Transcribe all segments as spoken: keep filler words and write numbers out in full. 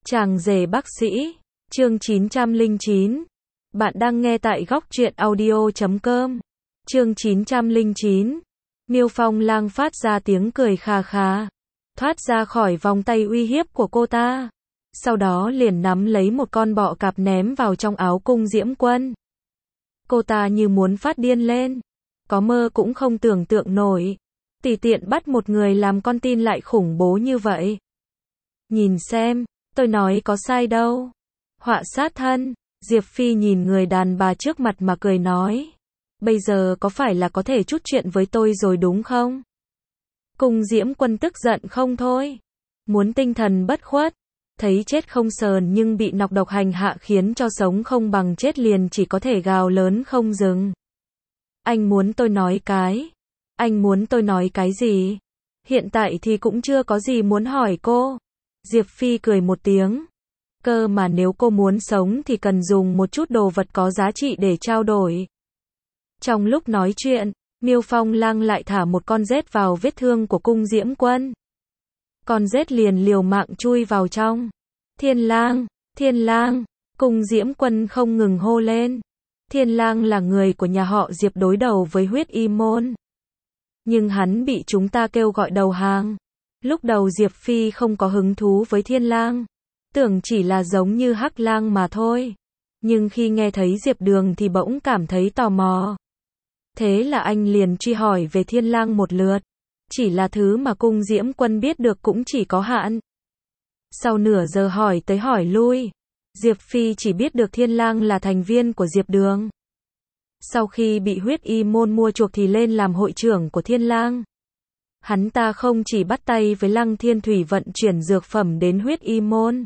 Chàng rể bác sĩ, chương chín trăm lẻ chín. Bạn đang nghe tại góc truyện audio chấm com. Chương chín trăm lẻ chín. Miêu Phong Lang phát ra tiếng cười khà khà, thoát ra khỏi vòng tay uy hiếp của cô ta. Sau đó liền nắm lấy một con bọ cạp ném vào trong áo Cung Diễm Quân. Cô ta như muốn phát điên lên, có mơ cũng không tưởng tượng nổi, tùy tiện bắt một người làm con tin lại khủng bố như vậy. Nhìn xem, tôi nói có sai đâu. Họa sát thân, Diệp Phi nhìn người đàn bà trước mặt mà cười nói. Bây giờ có phải là có thể chút chuyện với tôi rồi đúng không? Cung Diễm Quân tức giận không thôi. Muốn tinh thần bất khuất. Thấy chết không sờn nhưng bị nọc độc hành hạ khiến cho sống không bằng chết liền chỉ có thể gào lớn không dừng. Anh muốn tôi nói cái? Anh muốn tôi nói cái gì? Hiện tại thì cũng chưa có gì muốn hỏi cô. Diệp Phi cười một tiếng. Cơ mà nếu cô muốn sống thì cần dùng một chút đồ vật có giá trị để trao đổi. Trong lúc nói chuyện, Miêu Phong Lang lại thả một con rết vào vết thương của Cung Diễm Quân. Con rết liền liều mạng chui vào trong. Thiên Lang, Thiên Lang, Cung Diễm Quân không ngừng hô lên. Thiên Lang là người của nhà họ Diệp đối đầu với Huyết Y Môn. Nhưng hắn bị chúng ta kêu gọi đầu hàng. Lúc đầu Diệp Phi không có hứng thú với Thiên Lang, tưởng chỉ là giống như Hắc Lang mà thôi. Nhưng khi nghe thấy Diệp Đường thì bỗng cảm thấy tò mò. Thế là anh liền truy hỏi về Thiên Lang một lượt. Chỉ là thứ mà Cung Diễm Quân biết được cũng chỉ có hạn. Sau nửa giờ hỏi tới hỏi lui, Diệp Phi chỉ biết được Thiên Lang là thành viên của Diệp Đường. Sau khi bị Huyết Y Môn mua chuộc thì lên làm hội trưởng của Thiên Lang. Hắn ta không chỉ bắt tay với Lăng Thiên Thủy vận chuyển dược phẩm đến Huyết Y Môn,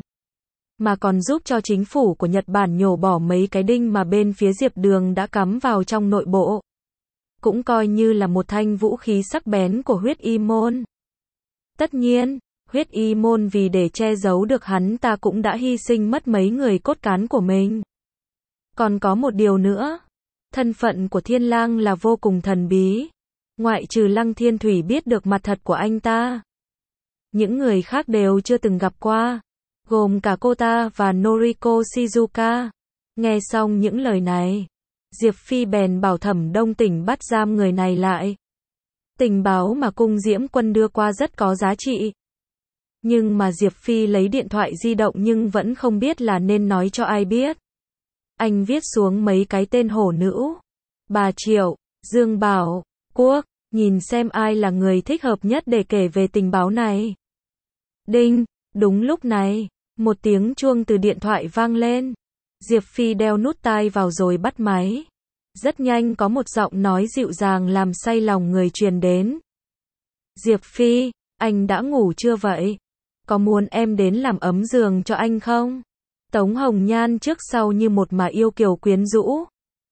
mà còn giúp cho chính phủ của Nhật Bản nhổ bỏ mấy cái đinh mà bên phía Diệp Đường đã cắm vào trong nội bộ. Cũng coi như là một thanh vũ khí sắc bén của Huyết Y Môn. Tất nhiên, Huyết Y Môn vì để che giấu được hắn ta cũng đã hy sinh mất mấy người cốt cán của mình. Còn có một điều nữa, thân phận của Thiên Lang là vô cùng thần bí. Ngoại trừ Lăng Thiên Thủy biết được mặt thật của anh ta, những người khác đều chưa từng gặp qua, gồm cả cô ta và Noriko Shizuka. Nghe xong những lời này, Diệp Phi bèn bảo Thẩm Đông Tỉnh bắt giam người này lại. Tình báo mà Cung Diễm Quân đưa qua rất có giá trị. Nhưng mà Diệp Phi lấy điện thoại di động nhưng vẫn không biết là nên nói cho ai biết. Anh viết xuống mấy cái tên hổ nữ. Bà Triệu, Dương Bảo, Quốc, nhìn xem ai là người thích hợp nhất để kể về tình báo này. Đinh, đúng lúc này, một tiếng chuông từ điện thoại vang lên. Diệp Phi đeo nút tai vào rồi bắt máy. Rất nhanh có một giọng nói dịu dàng làm say lòng người truyền đến. Diệp Phi, anh đã ngủ chưa vậy? Có muốn em đến làm ấm giường cho anh không? Tống Hồng Nhan trước sau như một mà yêu kiều quyến rũ.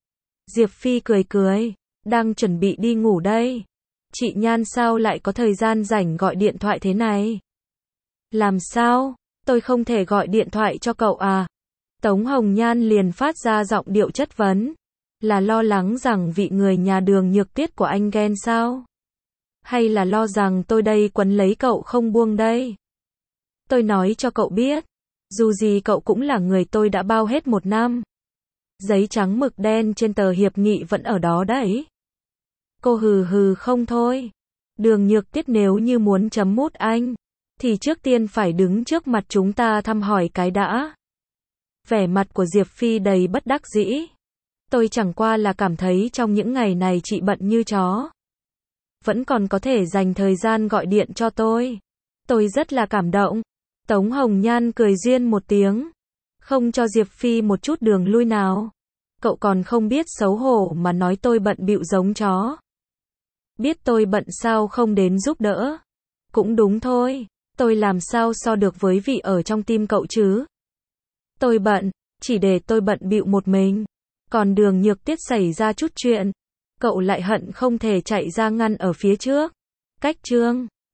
Diệp Phi cười cười, đang chuẩn bị đi ngủ đây. Chị Nhan sao lại có thời gian rảnh gọi điện thoại thế này? Làm sao? Tôi không thể gọi điện thoại cho cậu à? Tống Hồng Nhan liền phát ra giọng điệu chất vấn. Là lo lắng rằng vị người nhà Đường Nhược Tiết của anh ghen sao? Hay là lo rằng tôi đây quấn lấy cậu không buông đây? Tôi nói cho cậu biết, dù gì cậu cũng là người tôi đã bao hết một năm. Giấy trắng mực đen trên tờ hiệp nghị vẫn ở đó đấy. Cô hừ hừ không thôi. Đường Nhược Tiết nếu như muốn chấm mút anh, thì trước tiên phải đứng trước mặt chúng ta thăm hỏi cái đã. Vẻ mặt của Diệp Phi đầy bất đắc dĩ. Tôi chẳng qua là cảm thấy trong những ngày này chị bận như chó. Vẫn còn có thể dành thời gian gọi điện cho tôi. Tôi rất là cảm động. Tống Hồng Nhan cười duyên một tiếng. Không cho Diệp Phi một chút đường lui nào. Cậu còn không biết xấu hổ mà nói tôi bận bịu giống chó. Biết tôi bận sao không đến giúp đỡ. Cũng đúng thôi. Tôi làm sao so được với vị ở trong tim cậu chứ? Tôi bận, chỉ để tôi bận bịu một mình. Còn Đường Nhược Tiết xảy ra chút chuyện, cậu lại hận không thể chạy ra ngăn ở phía trước. Cách chương